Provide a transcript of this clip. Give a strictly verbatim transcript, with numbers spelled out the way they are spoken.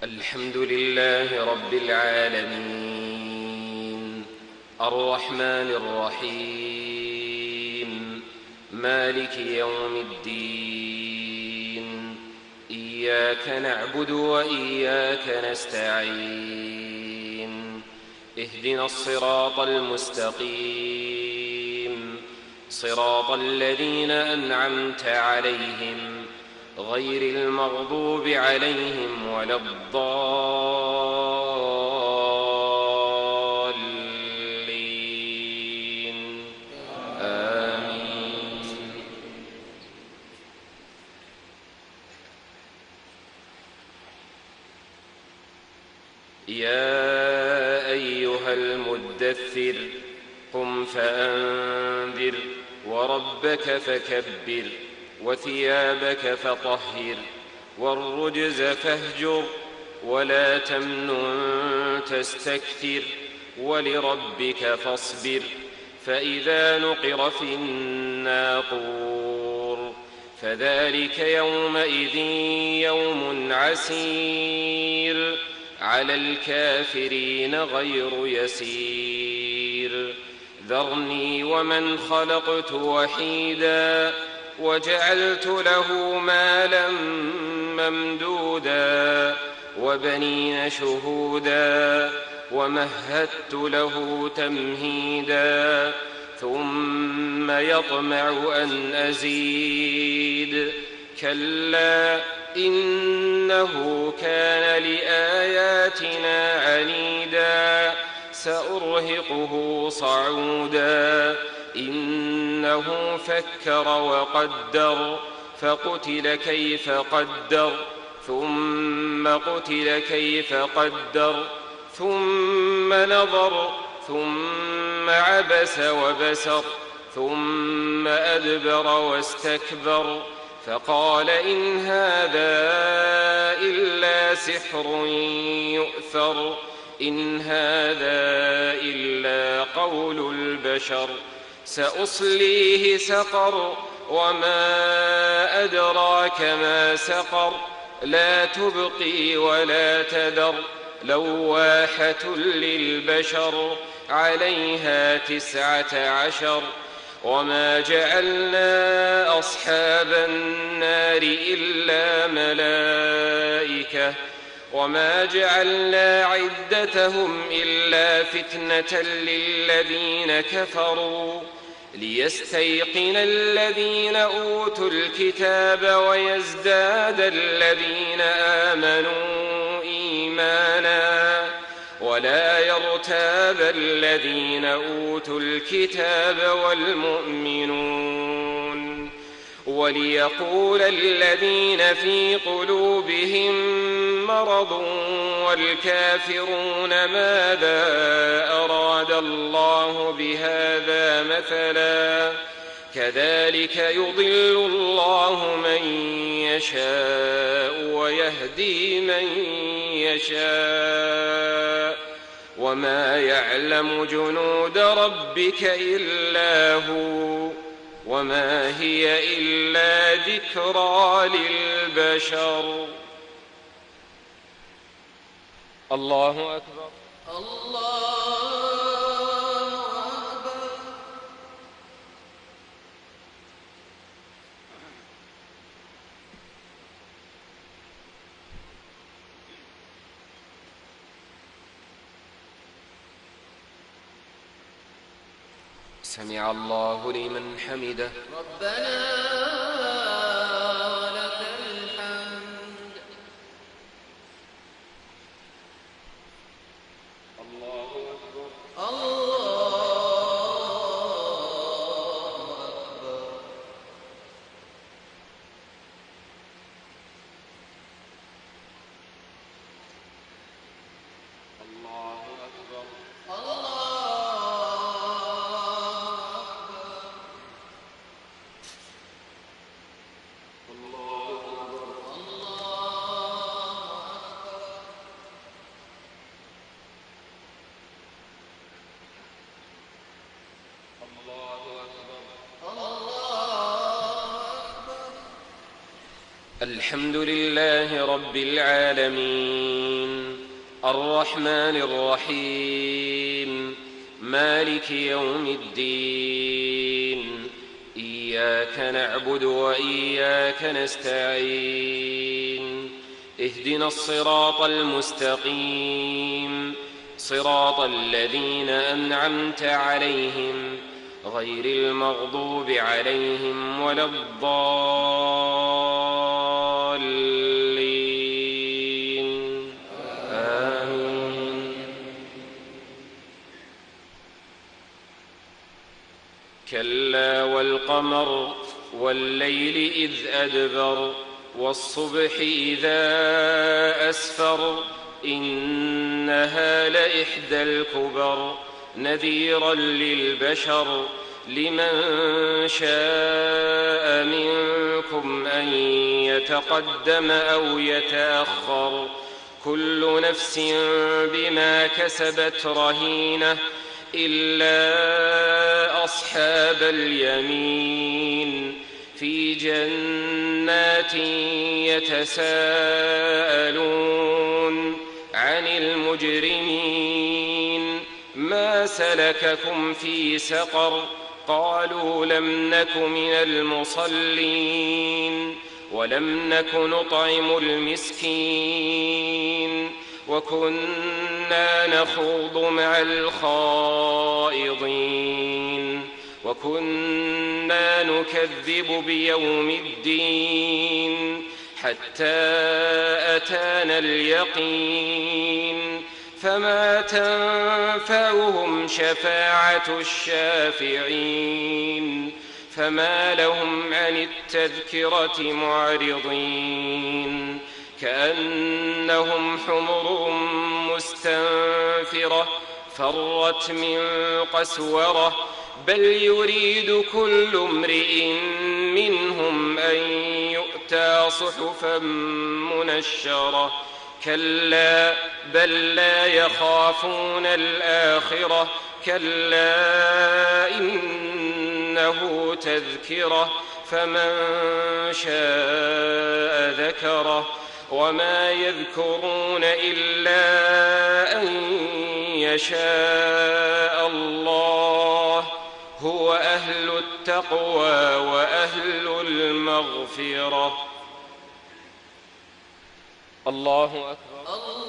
الحمد لله رب العالمين الرحمن الرحيم مالك يوم الدين إياك نعبد وإياك نستعين اهدنا الصراط المستقيم صراط الذين أنعمت عليهم غير المغضوب عليهم ولا الضالين آمين. يا أيها المدثر قم فأنذر وربك فكبر وثيابك فطهر والرجز فاهجر ولا تمنن تستكثر ولربك فاصبر فإذا نقر في الناقور فذلك يومئذ يوم عسير على الكافرين غير يسير ذرني ومن خلقت وحيدا وجعلت له مالا ممدودا وبنين شهودا ومهدت له تمهيدا ثم يطمع أن أزيد كلا إنه كان لآياتنا عنيدا سأرهقه صعودا إنه فكر وقدر فقتل كيف قدر ثم قتل كيف قدر ثم نظر ثم عبس وبسر ثم أدبر واستكبر فقال إن هذا إلا سحر يؤثر إن هذا إلا قول البشر سأصليه سقر وما أدراك ما سقر لا تبقي ولا تذر لواحة للبشر عليها تسعة عشر وما جعلنا أصحاب النار إلا ملائكة وما جعلنا عدتهم إلا فتنة للذين كفروا ليستيقن الذين أوتوا الكتاب ويزداد الذين آمنوا إيمانا ولا يرتاب الذين أوتوا الكتاب والمؤمنون وليقول الذين في قلوبهم مرض والكافرون ماذا أراد الله بهذا مثلا كذلك يضل الله من يشاء ويهدي من يشاء وما يعلم جنود ربك إلا هو وما هي إلا ذكرى للبشر. الله أكبر. الله أكبر. سمع الله لمن حمده ربنا ولك الحمد. الله أكبر. الله أكبر. الله أكبر. الله أكبر. الحمد لله رب العالمين الرحمن الرحيم مالك يوم الدين إياك نعبد وإياك نستعين اهدنا الصراط المستقيم صراط الذين أنعمت عليهم غير المغضوب عليهم ولا الضالين آمين. كلا والقمر والليل إذ أدبر والصبح إذا أسفر إنها لإحدى الكبر نذيرا للبشر لمن شاء منكم أن يتقدم أو يتأخر كل نفس بما كسبت رهينة إلا أصحاب اليمين في جنات يتساءلون عن المجرمين ما سلككم في سقر قالوا لم نك من المصلين ولم نك نطعم المسكين وكنا نخوض مع الخائضين وكنا نكذب بيوم الدين حتى أتانا اليقين فما تنفعهم شفاعة الشافعين فما لهم عن التذكرة معرضين كأنهم حمر مستنفرة فرت من قسورة بل يريد كل امرئ منهم أن يؤتى صحفا منشرة كلا بل لا يخافون الآخرة كلا إنه تذكرة فمن شاء ذكره وما يذكرون إلا أن يشاء الله هو أهل التقوى وأهل المغفرة. الله أكبر.